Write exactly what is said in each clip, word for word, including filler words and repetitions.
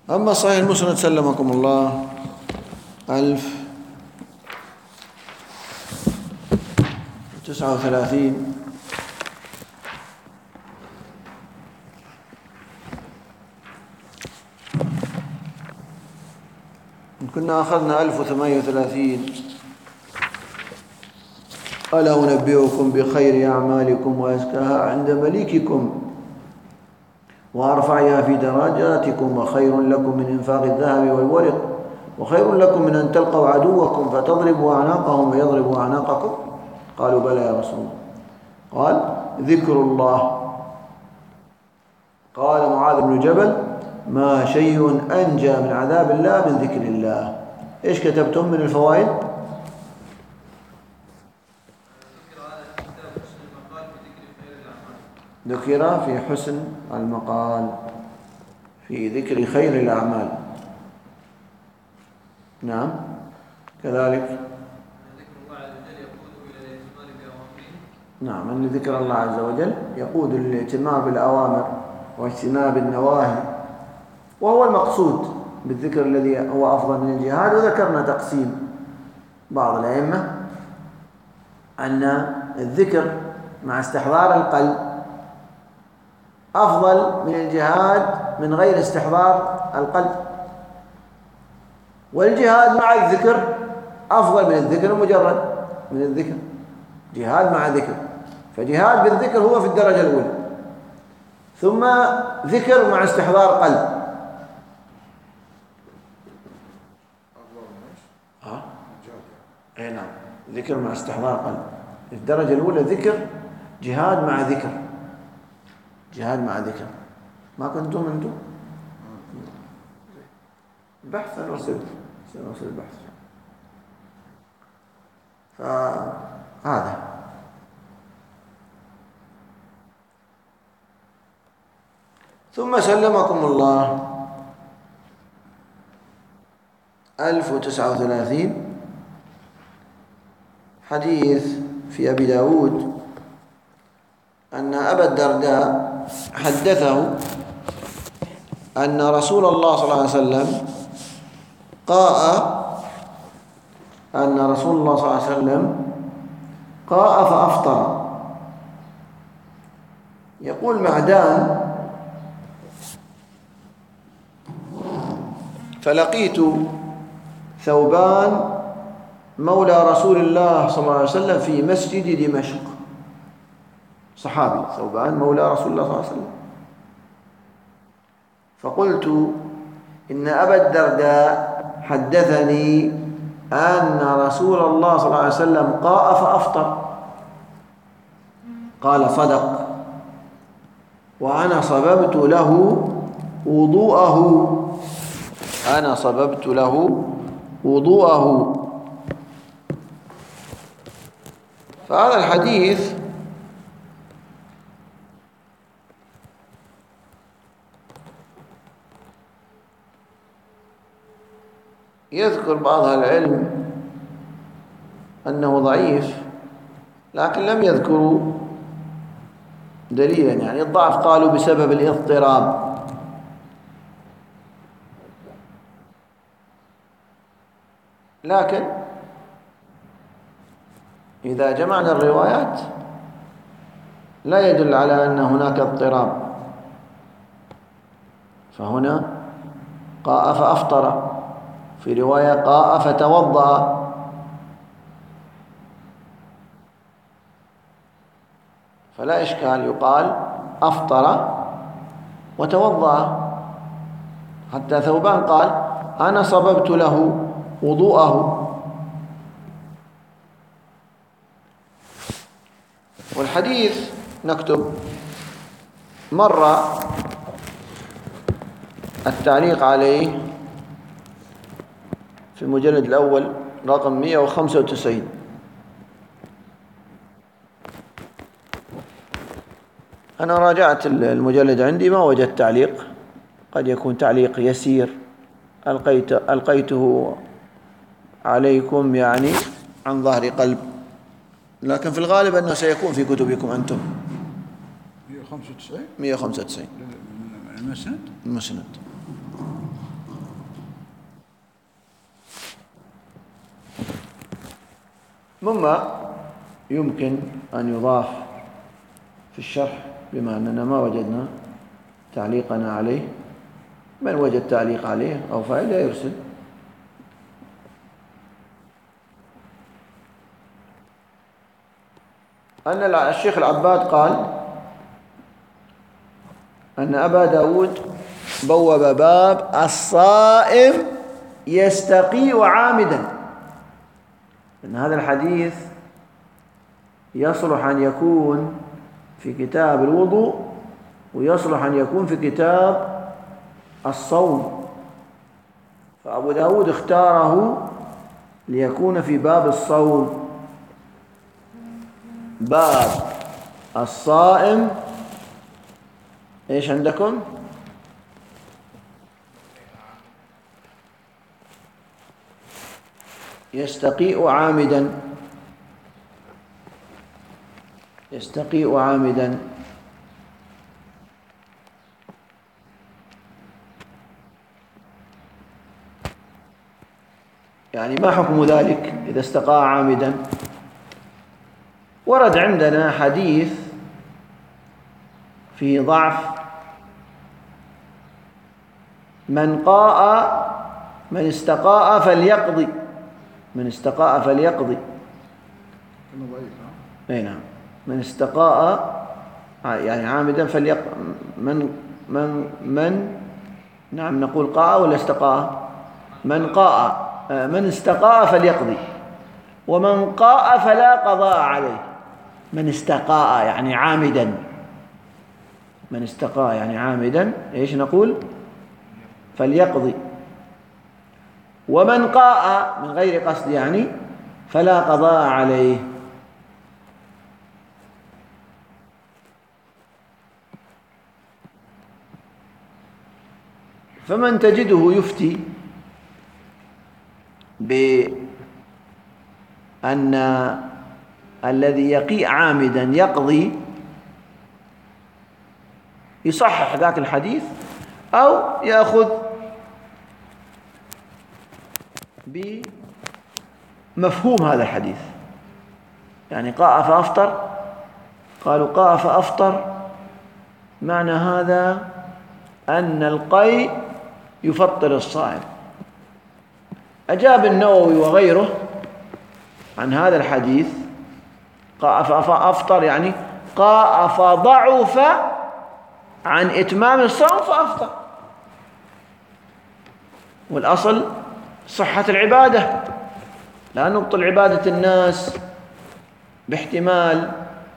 أما صحيح المسند سلمكم الله ألف وتسعة وثلاثين، كنا أخذنا ألف وثمانية وثلاثين. ألا أنبئكم بخير أعمالكم وأزكاها عند مليككم وأرفعها في درجاتكم وخير لكم من إنفاق الذهب والورق وخير لكم من أن تلقوا عدوكم فتضربوا أعناقهم ويضربوا أعناقكم؟ قالوا بلى يا رسول الله. قال ذكر الله. قال معاذ بن جبل ما شيء أنجى من عذاب الله من ذكر الله. إيش كتبتم من الفوائد؟ ذكر في حسن المقال في ذكر خير الأعمال. نعم كذلك. نعم أن ذكر الله عز وجل يقود للاهتمام بالأوامر واجتناب النواهي، وهو المقصود بالذكر الذي هو أفضل من الجهاد. وذكرنا تقسيم بعض الأئمة أن الذكر مع استحضار القلب أفضل من الجهاد من غير استحضار القلب، والجهاد مع الذكر أفضل من الذكر المجرد من الذكر. جهاد مع ذكر، فجهاد بالذكر هو في الدرجة الأولى، ثم ذكر مع استحضار قلب. ها؟ أي نعم، ذكر مع استحضار قلب. الدرجة الأولى ذكر، جهاد مع ذكر، جهاد مع ذكر. ما كنتم أنتم؟ بحث سنرسل سنرسل البحث. فهذا ثم سلمكم الله ألف وتسعة وثلاثين حديث في أبي داود أن أبا الدرداء حدثه أن رسول الله صلى الله عليه وسلم قاء أن رسول الله صلى الله عليه وسلم قاء فأفطر. يقول معدان فلقيت ثوبان مولى رسول الله صلى الله عليه وسلم في مسجد دمشق. صحابي ثوبان مولى رسول الله صلى الله عليه وسلم. فقلت إن أبا الدرداء حدثني أن رسول الله صلى الله عليه وسلم قاء فأفطر. قال صدق، وأنا صببت له وضوءه أنا صببت له وضوءه. فهذا الحديث يذكر بعض أهل العلم أنه ضعيف، لكن لم يذكروا دليلا. يعني الضعف قالوا بسبب الاضطراب، لكن إذا جمعنا الروايات لا يدل على أن هناك اضطراب. فهنا قاء فأفطر، في رواية قاء فتوضأ. فلا إشكال، يقال أفطر وتوضأ. حتى ثوبان قال أنا صببت له وضوءه. والحديث نكتب مرة التعليق عليه في المجلد الأول رقم مئة وخمسة وتسعين. أنا راجعت المجلد عندي ما وجدت تعليق، قد يكون تعليق يسير ألقيت ألقيته عليكم يعني عن ظهر قلب، لكن في الغالب أنه سيكون في كتبكم أنتم. مئة وخمسة وتسعين مئة وخمسة وتسعين المسند المسند. مما يمكن أن يضاف في الشرح بما أننا ما وجدنا تعليقنا عليه. من وجد تعليق عليه أو فائدة يرسل. أن الشيخ العباد قال أن أبا داود بوب باب الصائم يستقيء عامدا، أن هذا الحديث يصلح أن يكون في كتاب الوضوء ويصلح أن يكون في كتاب الصوم، فأبو داود اختاره ليكون في باب الصوم. باب الصائم ايش عندكم؟ يستقيء عامدا، يستقيء عامدا. يعني ما حكم ذلك إذا استقاء عامدا؟ ورد عندنا حديث فيه ضعف: من قاء من استقاء فليقضي، من استقاء فليقضي. اي نعم، من استقاء يعني عامدا فليق من من من نعم نقول قاء ولا استقاء؟ من قاء من استقاء فليقضي، ومن قاء فلا قضاء عليه. من استقاء يعني عامدا، من استقاء يعني عامدا ايش نقول؟ فليقضي. ومن قاء من غير قصد يعني فلا قضاء عليه. فمن تجده يفتي بأن الذي يقيء عامدا يقضي، يصحح ذاك الحديث أو يأخذ بمفهوم هذا الحديث. يعني قاء فأفطر، قالوا قاء فأفطر معنى هذا أن القيء يفطر الصائم. أجاب النووي وغيره عن هذا الحديث: قاء فأفطر يعني قاء فضعف عن إتمام الصوم فأفطر، والأصل صحة العبادة، لا نبطل عبادة الناس باحتمال.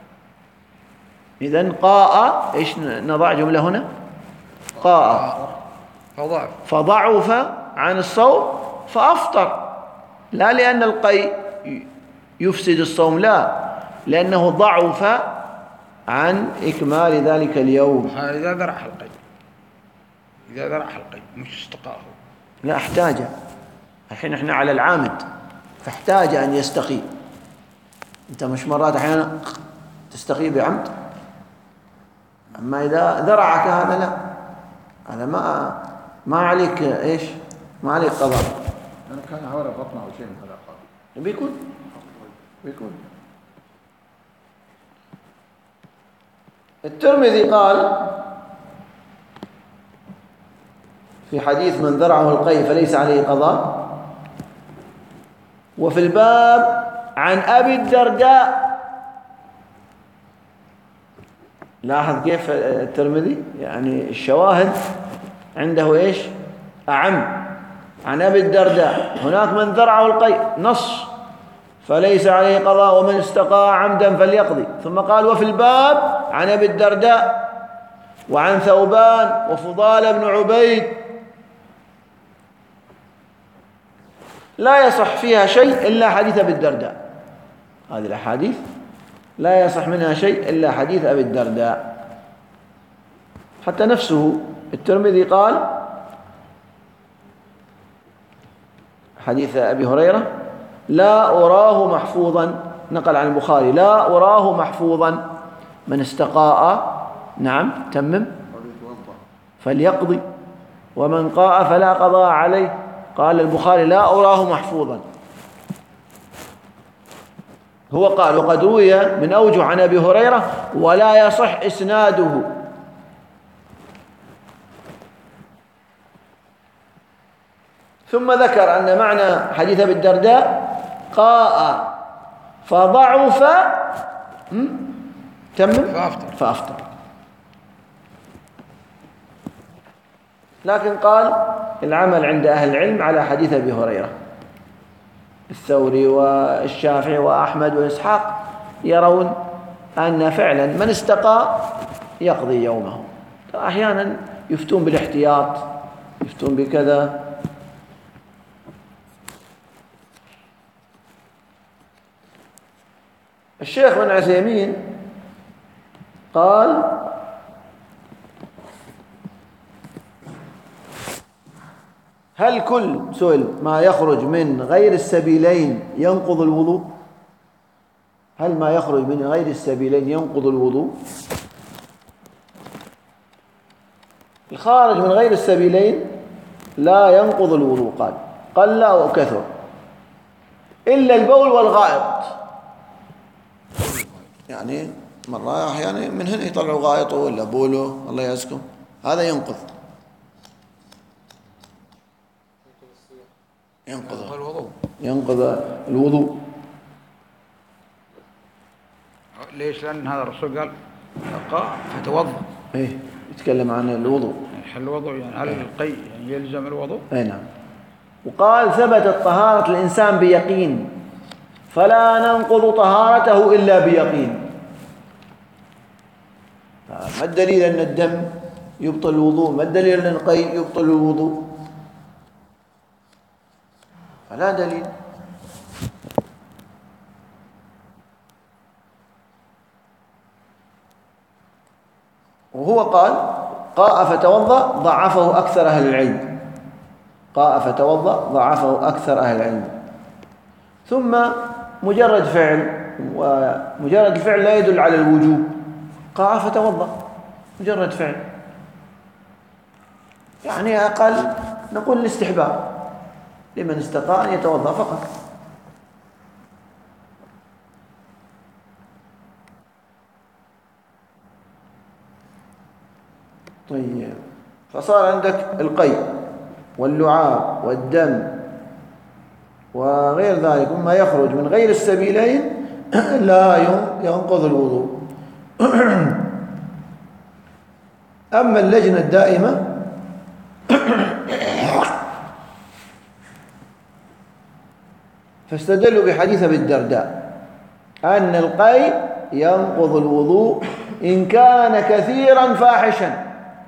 إذن قاء إيش نضع جملة هنا؟ قاء فضعف فضعف عن الصوم فأفطر، لا لأن القيء يفسد الصوم، لا، لأنه ضعف عن إكمال ذلك اليوم. إذا ذرع حلقي، إذا ذرع حلقي مش استقاه، لا احتاج. الحين احنا على العامد فاحتاج أن يستقي. أنت مش مرات أحيانا تستقي بعمد، أما إذا ذرعك هذا لا، هذا ما ما عليك إيش، ما عليك قضاء. أنا كان عورة بطنه أو شيء من هذا القبيل. بيكون بيكون الترمذي قال في حديث: من ذرعه القيء فليس عليه قضاء. وفي الباب عن أبي الدرداء، لاحظ كيف الترمذي يعني الشواهد عنده إيش أعم. عن أبي الدرداء هناك: من ذرعه القيء نص فليس عليه قضاء، ومن استقاء عمدا فليقضي. ثم قال: وفي الباب عن أبي الدرداء وعن ثوبان وفضال بن عبيد، لا يصح فيها شيء إلا حديث أبي الدرداء. هذه الأحاديث لا يصح منها شيء إلا حديث أبي الدرداء. حتى نفسه الترمذي قال حديث أبي هريرة: لا أراه محفوظا، نقل عن البخاري: لا أراه محفوظا، من استقاء نعم تمم فليقضي، ومن قاء فلا قضاء عليه. قال البخاري: لا أراه محفوظا. هو قال وقد روي من أوجه عن أبي هريرة ولا يصح إسناده. ثم ذكر أن معنى حديث أبي الدرداء قاء فضعف تمم فأفطر فأفطر. لكن قال العمل عند أهل العلم على حديث أبي هريرة. الثوري والشافعي وأحمد وإسحاق يرون أن فعلا من استقى يقضي يومه. أحيانا يفتون بالاحتياط، يفتون بكذا. الشيخ بن عثيمين قال هل كل سئل ما يخرج من غير السبيلين ينقض الوضوء؟ هل ما يخرج من غير السبيلين ينقض الوضوء؟ الخارج من غير السبيلين لا ينقض الوضوء، قال قل أو كثر، إلا البول والغائط. يعني مرة أحيانا من هنا يطلعوا غائطه ولا بوله الله يعزكم، هذا ينقض ينقض الوضوء ينقض الوضوء. ليش؟ لأن هذا الرسول قال قاء فتوضأ. إيه يتكلم عن الوضوء، حل الوضوء يعني هل القي يعني يلزم الوضوء؟ أي نعم. وقال ثبتت طهارة الإنسان بيقين فلا ننقض طهارته إلا بيقين. ما الدليل أن الدم يبطل الوضوء؟ ما الدليل أن القي يبطل الوضوء؟ فلا دليل. وهو قال قاء فتوضأ ضعفه أكثر أهل العلم، قاء فتوضأ ضعفه أكثر أهل العلم. ثم مجرد فعل، ومجرد الفعل لا يدل على الوجوب. قاء فتوضأ مجرد فعل، يعني أقل نقول الاستحباب لمن استطاع أن يتوضأ فقط. طيب، فصار عندك القي واللعاب والدم وغير ذلك مما يخرج من غير السبيلين لا ينقض الوضوء. أما اللجنة الدائمة فاستدلوا بحديث أبي الدرداء أن القي ينقض الوضوء إن كان كثيرا فاحشا،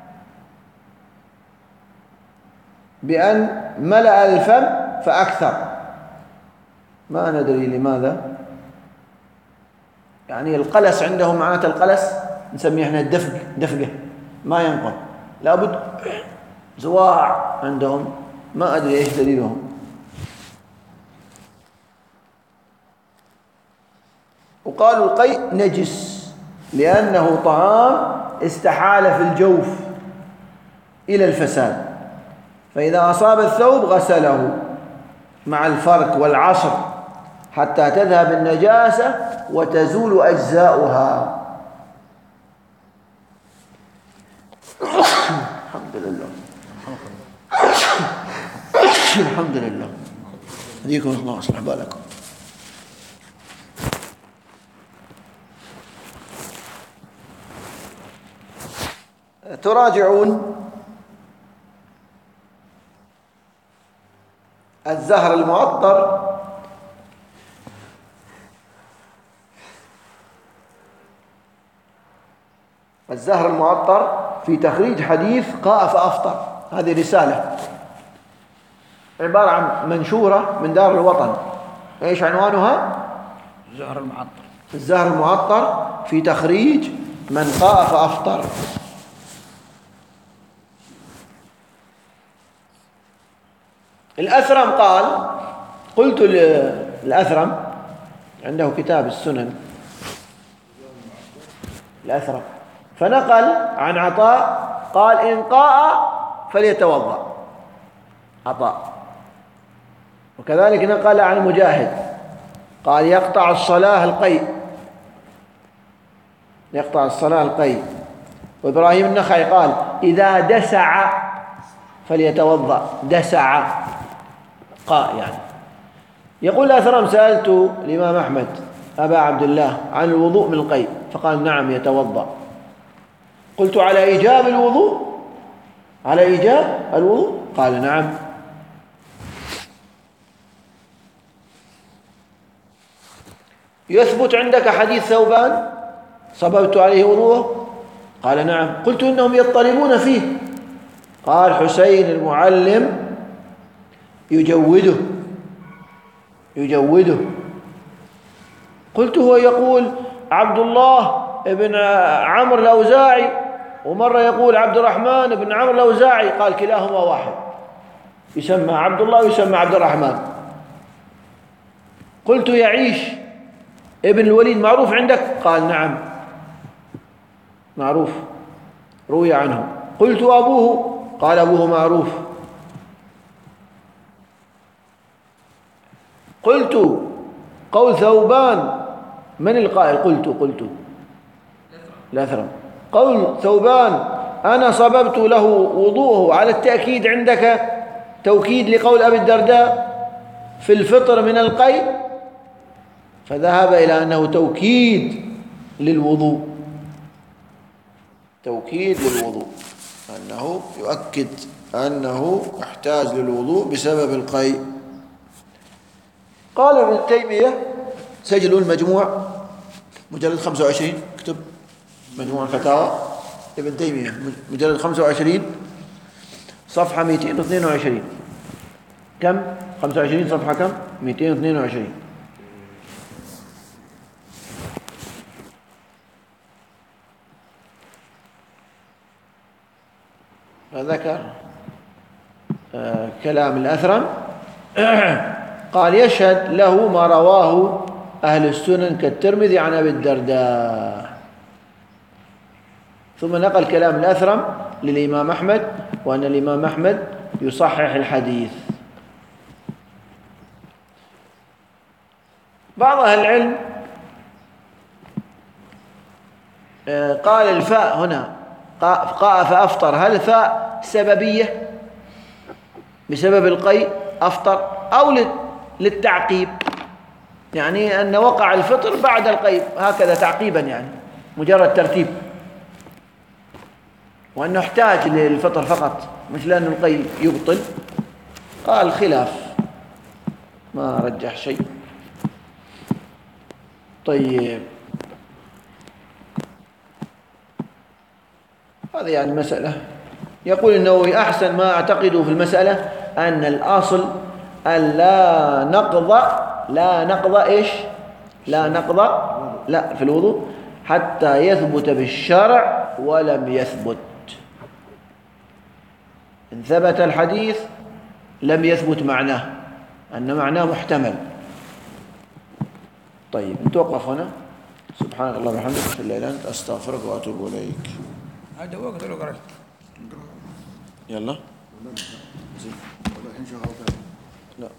بأن ملأ الفم فأكثر. ما ندري لماذا، يعني القلس عندهم معناته القلس نسميه احنا الدفق، دفقه ما ينقض، لابد زواع عندهم، ما أدري إيش دليلهم. وقالوا القيء نجس لأنه طعام استحال في الجوف إلى الفساد، فإذا أصاب الثوب غسله مع الفرك والعصر حتى تذهب النجاسة وتزول أجزاؤها. الحمد لله الحمد لله. هديكم الله أصلح بالكم. تراجعون الزهر المعطر الزهر المعطر في تخريج حديث قاء فأفطر. هذه رسالة عبارة عن منشورة من دار الوطن. ايش عنوانها؟ الزهر المعطر. الزهر المعطر في تخريج من قاء فأفطر. الأثرم قال، قلت الأثرم عنده كتاب السنن الأثرم، فنقل عن عطاء قال إن قاء فليتوضأ عطاء، وكذلك نقل عن مجاهد قال يقطع الصلاة القيء، يقطع الصلاة القيء. وإبراهيم النخعي قال إذا دسع فليتوضأ، دسع قاء يعني. يقول الأثرم سألت الإمام أحمد أبا عبد الله عن الوضوء من القيء فقال نعم يتوضأ. قلت على إيجاب الوضوء، على إيجاب الوضوء؟ قال نعم. يثبت عندك حديث ثوبان صببت عليه وضوءه؟ قال نعم. قلت إنهم يضطربون فيه. قال حسين المعلم يجوده يجوده. قلت هو يقول عبد الله بن عمرو الأوزاعي ومرة يقول عبد الرحمن بن عمرو الأوزاعي. قال كلاهما واحد، يسمى عبد الله ويسمى عبد الرحمن. قلت يعيش ابن الوليد معروف عندك؟ قال نعم معروف روي عنه. قلت أبوه؟ قال أبوه معروف. قلت قول ثوبان من القائل؟ قلت قلت الأثرم. قول ثوبان أنا صببت له وضوءه على التأكيد عندك توكيد لقول أبي الدرداء في الفطر من القيء، فذهب إلى أنه توكيد للوضوء، توكيد للوضوء، أنه يؤكد أنه يحتاج للوضوء بسبب القيء. قال ابن تيمية سجلوا المجموع مجلد خمسة وعشرين، اكتب مجموع الفتاوى ابن تيمية مجلد خمسة وعشرين صفحة مئتين واثنين وعشرين. كم؟ خمسة وعشرين صفحة كم؟ مئتين واثنين وعشرين. فذكر آه كلام الأثرم. قال يشهد له ما رواه أهل السنن كالترمذي عن أبي الدرداء. ثم نقل كلام الأثرم للإمام أحمد وأن الإمام أحمد يصحح الحديث. بعض أهل العلم قال الفاء هنا قاء فأفطر، هل الفاء سببية بسبب القيء أفطر أو للتعقيب، يعني أن وقع الفطر بعد القيء هكذا تعقيبا، يعني مجرد ترتيب، وأنه احتاج للفطر فقط مش لأن القيء يبطل؟ قال خلاف، ما رجح شيء. طيب هذه يعني مسألة. يقول النووي أحسن ما أعتقده في المسألة أن الأصل أن لا نقض لا نقض إيش لا نقض لا في الوضوء حتى يثبت بالشرع ولم يثبت. إن ثبت الحديث لم يثبت معناه، أن معناه محتمل. طيب نتوقف هنا. سبحانك اللهم وبحمدك أشهد أن لا إله إلا أنت أستغفرك وأتوب إليك. هذا وقت لو قرأت يلا لا